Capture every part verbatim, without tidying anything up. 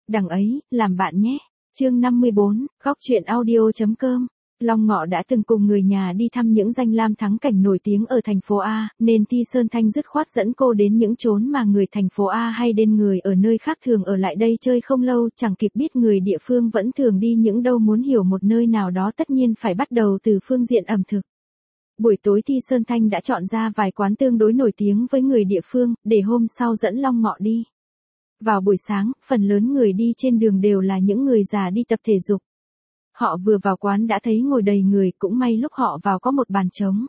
đằng ấy, làm bạn nhé. Chương năm mươi bốn, góc truyện audio.com. Long Ngọ đã từng cùng người nhà đi thăm những danh lam thắng cảnh nổi tiếng ở thành phố A, nên Thi Sơn Thanh dứt khoát dẫn cô đến những chốn mà người thành phố A hay đến người ở nơi khác thường ở lại đây chơi không lâu, chẳng kịp biết người địa phương vẫn thường đi những đâu, muốn hiểu một nơi nào đó tất nhiên phải bắt đầu từ phương diện ẩm thực. Buổi tối Thi Sơn Thanh đã chọn ra vài quán tương đối nổi tiếng với người địa phương, để hôm sau dẫn Long Ngọ đi. Vào buổi sáng, phần lớn người đi trên đường đều là những người già đi tập thể dục. Họ vừa vào quán đã thấy ngồi đầy người, cũng may lúc họ vào có một bàn trống.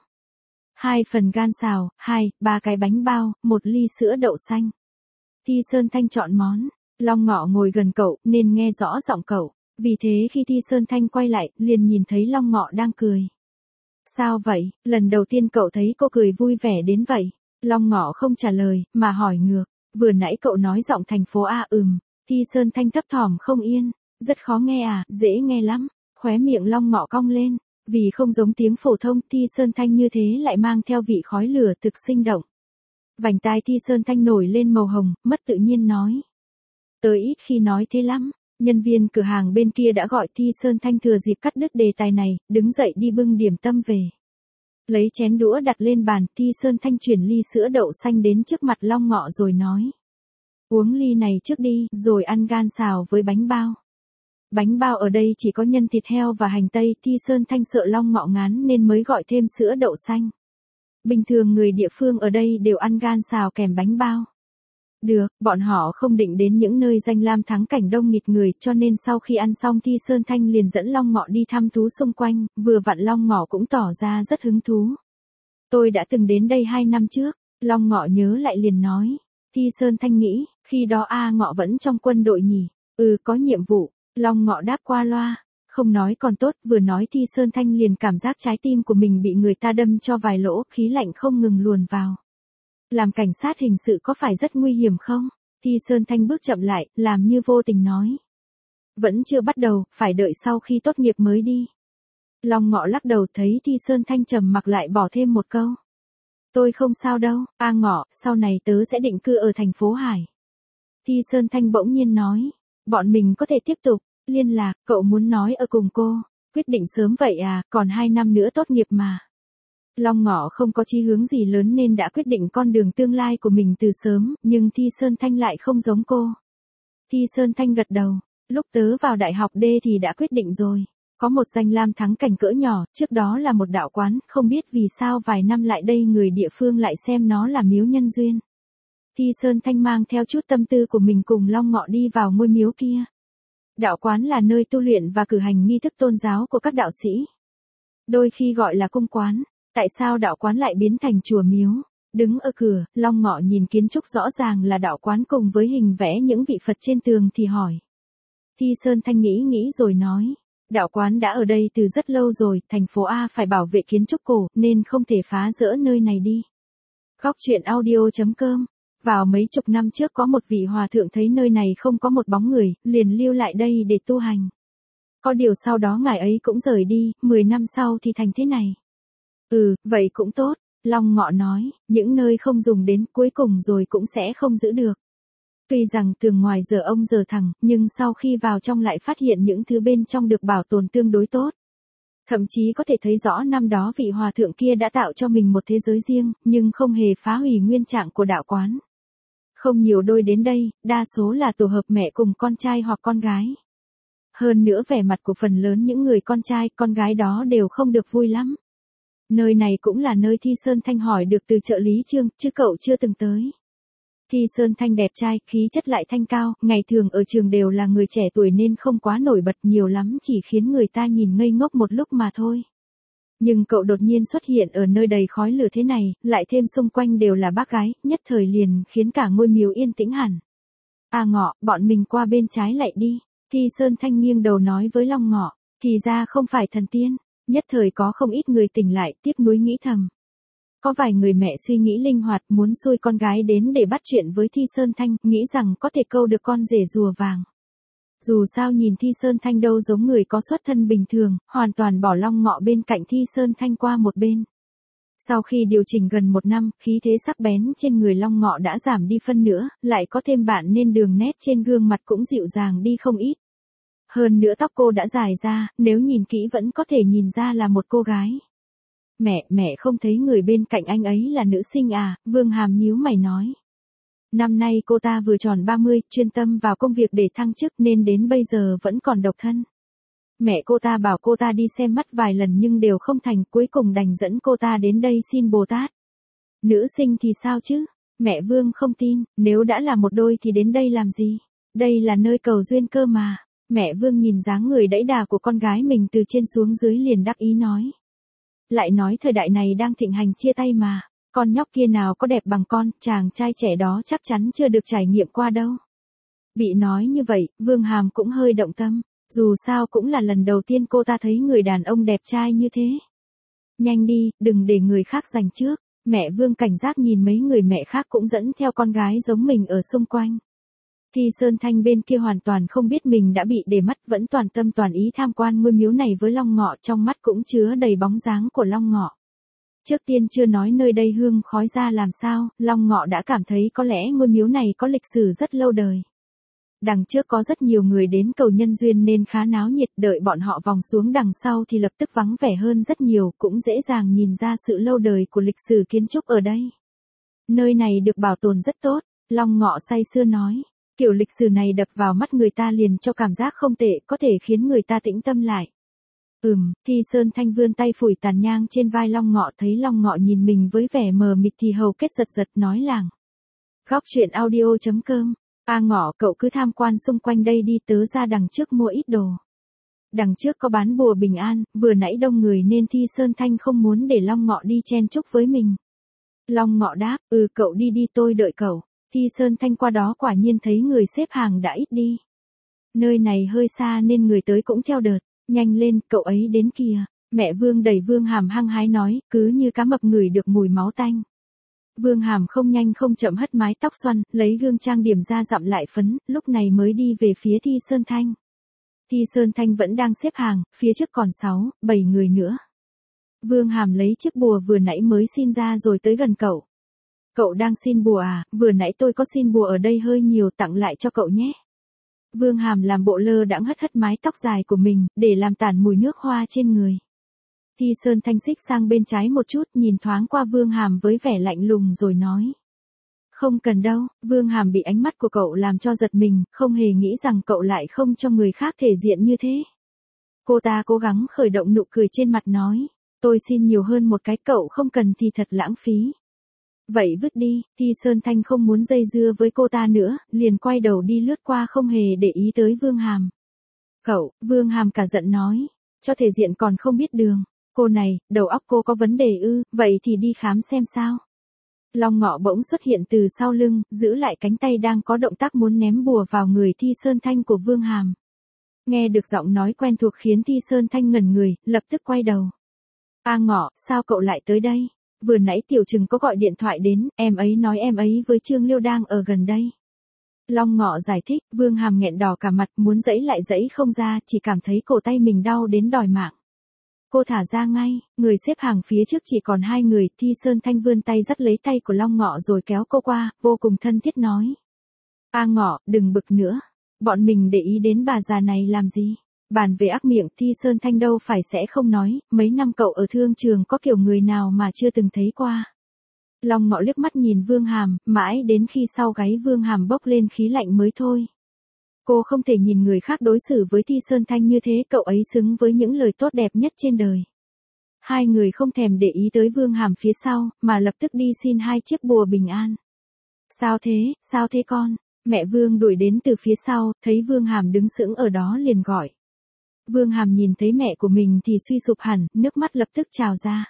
Hai phần gan xào, hai, ba cái bánh bao, một ly sữa đậu xanh. Thi Sơn Thanh chọn món. Long Ngọ ngồi gần cậu, nên nghe rõ giọng cậu. Vì thế khi Thi Sơn Thanh quay lại, liền nhìn thấy Long Ngọ đang cười. Sao vậy? Lần đầu tiên cậu thấy cô cười vui vẻ đến vậy. Long Ngọ không trả lời, mà hỏi ngược. Vừa nãy cậu nói giọng thành phố A ừm. Thi Sơn Thanh thấp thỏm không yên. Rất khó nghe à? Dễ nghe lắm. Khóe miệng Long Ngọ cong lên. Vì không giống tiếng phổ thông, Thi Sơn Thanh như thế lại mang theo vị khói lửa thực sinh động. Vành tai Thi Sơn Thanh nổi lên màu hồng, mất tự nhiên nói. Tớ ít khi nói thế lắm. Nhân viên cửa hàng bên kia đã gọi. Thi Sơn Thanh thừa dịp cắt đứt đề tài này, đứng dậy đi bưng điểm tâm về. Lấy chén đũa đặt lên bàn, Thi Sơn Thanh chuyển ly sữa đậu xanh đến trước mặt Long Ngọ rồi nói. Uống ly này trước đi, rồi ăn gan xào với bánh bao. Bánh bao ở đây chỉ có nhân thịt heo và hành tây. Thi Sơn Thanh sợ Long Ngọ ngán nên mới gọi thêm sữa đậu xanh. Bình thường người địa phương ở đây đều ăn gan xào kèm bánh bao. Được, bọn họ không định đến những nơi danh lam thắng cảnh đông nghịt người, cho nên sau khi ăn xong Thi Sơn Thanh liền dẫn Long Ngọ đi thăm thú xung quanh, vừa vặn Long Ngọ cũng tỏ ra rất hứng thú. Tôi đã từng đến đây hai năm trước. Long Ngọ nhớ lại liền nói. Thi Sơn Thanh nghĩ, khi đó A Ngọ vẫn trong quân đội nhỉ? Ừ, có nhiệm vụ. Long Ngọ đáp qua loa. Không nói còn tốt, vừa nói Thi Sơn Thanh liền cảm giác trái tim của mình bị người ta đâm cho vài lỗ, khí lạnh không ngừng luồn vào. Làm cảnh sát hình sự có phải rất nguy hiểm không? Thi Sơn Thanh bước chậm lại, làm như vô tình nói. Vẫn chưa bắt đầu, phải đợi sau khi tốt nghiệp mới đi. Long Ngọ lắc đầu, thấy Thi Sơn Thanh trầm mặc lại bỏ thêm một câu. Tôi không sao đâu, A Ngọ, sau này tớ sẽ định cư ở thành phố Hải. Thi Sơn Thanh bỗng nhiên nói. Bọn mình có thể tiếp tục liên lạc, cậu muốn nói ở cùng cô. Quyết định sớm vậy à, còn hai năm nữa tốt nghiệp mà. Long Ngọ không có chí hướng gì lớn nên đã quyết định con đường tương lai của mình từ sớm, nhưng Thi Sơn Thanh lại không giống cô. Thi Sơn Thanh gật đầu. Lúc tớ vào đại học D thì đã quyết định rồi. Có một danh lam thắng cảnh cỡ nhỏ, trước đó là một đạo quán, không biết vì sao vài năm lại đây người địa phương lại xem nó là miếu nhân duyên. Thi Sơn Thanh mang theo chút tâm tư của mình cùng Long Ngọ đi vào ngôi miếu kia. Đạo quán là nơi tu luyện và cử hành nghi thức tôn giáo của các đạo sĩ. Đôi khi gọi là cung quán. Tại sao đạo quán lại biến thành chùa miếu? Đứng ở cửa, Long Ngọ nhìn kiến trúc rõ ràng là đạo quán cùng với hình vẽ những vị Phật trên tường thì hỏi. Thi Sơn Thanh nghĩ nghĩ rồi nói. Đạo quán đã ở đây từ rất lâu rồi, thành phố A phải bảo vệ kiến trúc cổ, nên không thể phá rỡ nơi này đi. Góc truyện audio.com. Vào mấy chục năm trước có một vị hòa thượng thấy nơi này không có một bóng người, liền lưu lại đây để tu hành. Có điều sau đó ngài ấy cũng rời đi, mười năm sau thì thành thế này. Ừ, vậy cũng tốt, Long Ngọ nói, những nơi không dùng đến cuối cùng rồi cũng sẽ không giữ được. Tuy rằng tường ngoài giờ ông giờ thẳng, nhưng sau khi vào trong lại phát hiện những thứ bên trong được bảo tồn tương đối tốt. Thậm chí có thể thấy rõ năm đó vị hòa thượng kia đã tạo cho mình một thế giới riêng, nhưng không hề phá hủy nguyên trạng của đạo quán. Không nhiều đôi đến đây, đa số là tổ hợp mẹ cùng con trai hoặc con gái. Hơn nữa vẻ mặt của phần lớn những người con trai, con gái đó đều không được vui lắm. Nơi này cũng là nơi Thi Sơn Thanh hỏi được từ trợ lý Trương, chứ cậu chưa từng tới. Thi Sơn Thanh đẹp trai, khí chất lại thanh cao, ngày thường ở trường đều là người trẻ tuổi nên không quá nổi bật, nhiều lắm chỉ khiến người ta nhìn ngây ngốc một lúc mà thôi. Nhưng cậu đột nhiên xuất hiện ở nơi đầy khói lửa thế này, lại thêm xung quanh đều là bác gái, nhất thời liền khiến cả ngôi miếu yên tĩnh hẳn. À Ngọ, bọn mình qua bên trái lại đi. Thi Sơn Thanh nghiêng đầu nói với Long Ngọ, thì ra không phải thần tiên. Nhất thời có không ít người tỉnh lại, tiếc nuối nghĩ thầm. Có vài người mẹ suy nghĩ linh hoạt, muốn xui con gái đến để bắt chuyện với Thi Sơn Thanh, nghĩ rằng có thể câu được con rể rùa vàng. Dù sao nhìn Thi Sơn Thanh đâu giống người có xuất thân bình thường, hoàn toàn bỏ Long Ngọ bên cạnh Thi Sơn Thanh qua một bên. Sau khi điều chỉnh gần một năm, khí thế sắc bén trên người Long Ngọ đã giảm đi phân nửa, lại có thêm bạn nên đường nét trên gương mặt cũng dịu dàng đi không ít. Hơn nữa tóc cô đã dài ra, nếu nhìn kỹ vẫn có thể nhìn ra là một cô gái. Mẹ, mẹ không thấy người bên cạnh anh ấy là nữ sinh à, Vương Hàm nhíu mày nói. Năm nay cô ta vừa tròn ba mươi, chuyên tâm vào công việc để thăng chức nên đến bây giờ vẫn còn độc thân. Mẹ cô ta bảo cô ta đi xem mắt vài lần nhưng đều không thành, cuối cùng đành dẫn cô ta đến đây xin Bồ Tát. Nữ sinh thì sao chứ? Mẹ Vương không tin, nếu đã là một đôi thì đến đây làm gì? Đây là nơi cầu duyên cơ mà. Mẹ Vương nhìn dáng người đẫy đà của con gái mình từ trên xuống dưới liền đắc ý nói. Lại nói thời đại này đang thịnh hành chia tay mà. Con nhóc kia nào có đẹp bằng con, chàng trai trẻ đó chắc chắn chưa được trải nghiệm qua đâu. Bị nói như vậy, Vương Hàm cũng hơi động tâm. Dù sao cũng là lần đầu tiên cô ta thấy người đàn ông đẹp trai như thế. Nhanh đi, đừng để người khác giành trước. Mẹ Vương cảnh giác nhìn mấy người mẹ khác cũng dẫn theo con gái giống mình ở xung quanh. Thi Sơn Thanh bên kia hoàn toàn không biết mình đã bị để mắt, vẫn toàn tâm toàn ý tham quan ngôi miếu này với Long Ngọ, trong mắt cũng chứa đầy bóng dáng của Long Ngọ. Trước tiên chưa nói nơi đây hương khói ra làm sao, Long Ngọ đã cảm thấy có lẽ ngôi miếu này có lịch sử rất lâu đời. Đằng trước có rất nhiều người đến cầu nhân duyên nên khá náo nhiệt, đợi bọn họ vòng xuống đằng sau thì lập tức vắng vẻ hơn rất nhiều, cũng dễ dàng nhìn ra sự lâu đời của lịch sử kiến trúc ở đây. Nơi này được bảo tồn rất tốt, Long Ngọ say sưa nói. Kiểu lịch sử này đập vào mắt người ta liền cho cảm giác không tệ, có thể khiến người ta tĩnh tâm lại. Ừm, Thi Sơn Thanh vươn tay phủi tàn nhang trên vai Long Ngọ, thấy Long Ngọ nhìn mình với vẻ mờ mịt thì hầu kết giật giật nói làng. Góc truyện audio chấm com. A Ngọ, cậu cứ tham quan xung quanh đây đi, tớ ra đằng trước mua ít đồ. Đằng trước có bán bùa bình an, vừa nãy đông người nên Thi Sơn Thanh không muốn để Long Ngọ đi chen chúc với mình. Long Ngọ đáp, ừ cậu đi đi tôi đợi cậu. Thi Sơn Thanh qua đó quả nhiên thấy người xếp hàng đã ít đi. Nơi này hơi xa nên người tới cũng theo đợt, nhanh lên, cậu ấy đến kìa. Mẹ Vương đẩy Vương Hàm hăng hái nói, cứ như cá mập ngửi được mùi máu tanh. Vương Hàm không nhanh không chậm hất mái tóc xoăn, lấy gương trang điểm ra dặm lại phấn, lúc này mới đi về phía Thi Sơn Thanh. Thi Sơn Thanh vẫn đang xếp hàng, phía trước còn sáu, bảy người nữa. Vương Hàm lấy chiếc bùa vừa nãy mới xin ra rồi tới gần cậu. Cậu đang xin bùa à, vừa nãy tôi có xin bùa ở đây hơi nhiều, tặng lại cho cậu nhé. Vương Hàm làm bộ lơ đãng hất hất mái tóc dài của mình, để làm tản mùi nước hoa trên người. Thi Sơn Thanh xích sang bên trái một chút, nhìn thoáng qua Vương Hàm với vẻ lạnh lùng rồi nói. Không cần đâu, Vương Hàm bị ánh mắt của cậu làm cho giật mình, không hề nghĩ rằng cậu lại không cho người khác thể diện như thế. Cô ta cố gắng khởi động nụ cười trên mặt nói, tôi xin nhiều hơn một cái, cậu không cần thì thật lãng phí. Vậy vứt đi, Thi Sơn Thanh không muốn dây dưa với cô ta nữa, liền quay đầu đi lướt qua không hề để ý tới Vương Hàm. Cậu, Vương Hàm cả giận nói, cho thể diện còn không biết đường. Cô này, đầu óc cô có vấn đề ư, vậy thì đi khám xem sao. Long Ngọ bỗng xuất hiện từ sau lưng, giữ lại cánh tay đang có động tác muốn ném bùa vào người Thi Sơn Thanh của Vương Hàm. Nghe được giọng nói quen thuộc khiến Thi Sơn Thanh ngẩn người, lập tức quay đầu. A Ngọ, sao cậu lại tới đây? Vừa nãy Tiểu Trừng có gọi điện thoại đến, em ấy nói em ấy với Trương Liêu đang ở gần đây. Long Ngọ giải thích, Vương Hàm nghẹn đỏ cả mặt, muốn giãy lại giãy không ra, chỉ cảm thấy cổ tay mình đau đến đòi mạng. Cô thả ra ngay, người xếp hàng phía trước chỉ còn hai người, Thi Sơn Thanh vươn tay dắt lấy tay của Long Ngọ rồi kéo cô qua, vô cùng thân thiết nói. A Ngọ, đừng bực nữa, bọn mình để ý đến bà già này làm gì? Bàn về ác miệng, Thi Sơn Thanh đâu phải sẽ không nói, mấy năm cậu ở thương trường có kiểu người nào mà chưa từng thấy qua. Long Ngọ liếc mắt nhìn Vương Hàm, mãi đến khi sau gáy Vương Hàm bốc lên khí lạnh mới thôi. Cô không thể nhìn người khác đối xử với Thi Sơn Thanh như thế, cậu ấy xứng với những lời tốt đẹp nhất trên đời. Hai người không thèm để ý tới Vương Hàm phía sau, mà lập tức đi xin hai chiếc bùa bình an. Sao thế, sao thế con? Mẹ Vương đuổi đến từ phía sau, thấy Vương Hàm đứng sững ở đó liền gọi. Vương Hàm nhìn thấy mẹ của mình thì suy sụp hẳn, nước mắt lập tức trào ra.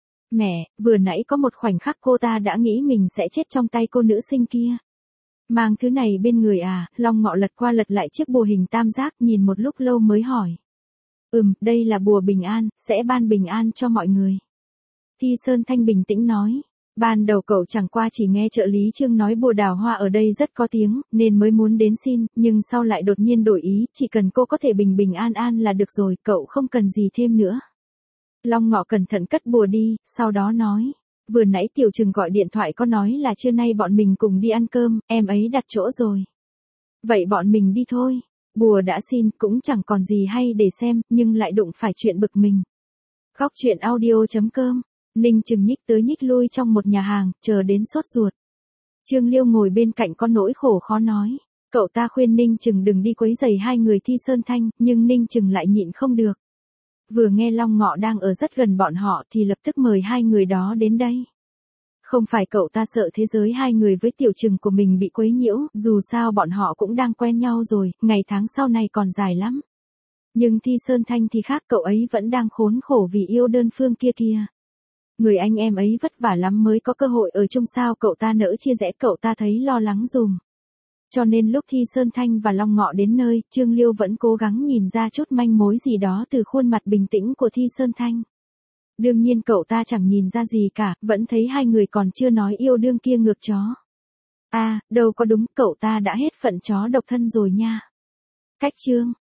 Mẹ, vừa nãy có một khoảnh khắc cô ta đã nghĩ mình sẽ chết trong tay cô nữ sinh kia. Mang thứ này bên người à? Long Ngọ lật qua lật lại chiếc bùa hình tam giác, nhìn một lúc lâu mới hỏi. Ừm, đây là bùa bình an, sẽ ban bình an cho mọi người. Thi Sơn Thanh bình tĩnh nói. Ban đầu cậu chẳng qua chỉ nghe trợ lý Trương nói bùa đào hoa ở đây rất có tiếng, nên mới muốn đến xin, nhưng sau lại đột nhiên đổi ý, chỉ cần cô có thể bình bình an an là được rồi, cậu không cần gì thêm nữa. Long Ngọ cẩn thận cất bùa đi, sau đó nói. Vừa nãy Tiểu Trừng gọi điện thoại có nói là trưa nay bọn mình cùng đi ăn cơm, em ấy đặt chỗ rồi. Vậy bọn mình đi thôi. Bùa đã xin cũng chẳng còn gì hay để xem, nhưng lại đụng phải chuyện bực mình. Góc chuyện audio.com. Ninh Trừng nhích tới nhích lui trong một nhà hàng, chờ đến sốt ruột. Trương Liêu ngồi bên cạnh có nỗi khổ khó nói. Cậu ta khuyên Ninh Trừng đừng đi quấy rầy hai người Thi Sơn Thanh, nhưng Ninh Trừng lại nhịn không được. Vừa nghe Long Ngọ đang ở rất gần bọn họ thì lập tức mời hai người đó đến đây. Không phải cậu ta sợ thế giới hai người với Tiểu Trừng của mình bị quấy nhiễu, dù sao bọn họ cũng đang quen nhau rồi, ngày tháng sau này còn dài lắm. Nhưng Thi Sơn Thanh thì khác, cậu ấy vẫn đang khốn khổ vì yêu đơn phương kia kia. Người anh em ấy vất vả lắm mới có cơ hội ở chung, sao cậu ta nỡ chia rẽ, cậu ta thấy lo lắng dùm. Cho nên lúc Thi Sơn Thanh và Long Ngọ đến nơi, Trương Liêu vẫn cố gắng nhìn ra chút manh mối gì đó từ khuôn mặt bình tĩnh của Thi Sơn Thanh. Đương nhiên cậu ta chẳng nhìn ra gì cả, vẫn thấy hai người còn chưa nói yêu đương kia ngược chó. À, đâu có đúng, cậu ta đã hết phận chó độc thân rồi nha. Cách chương.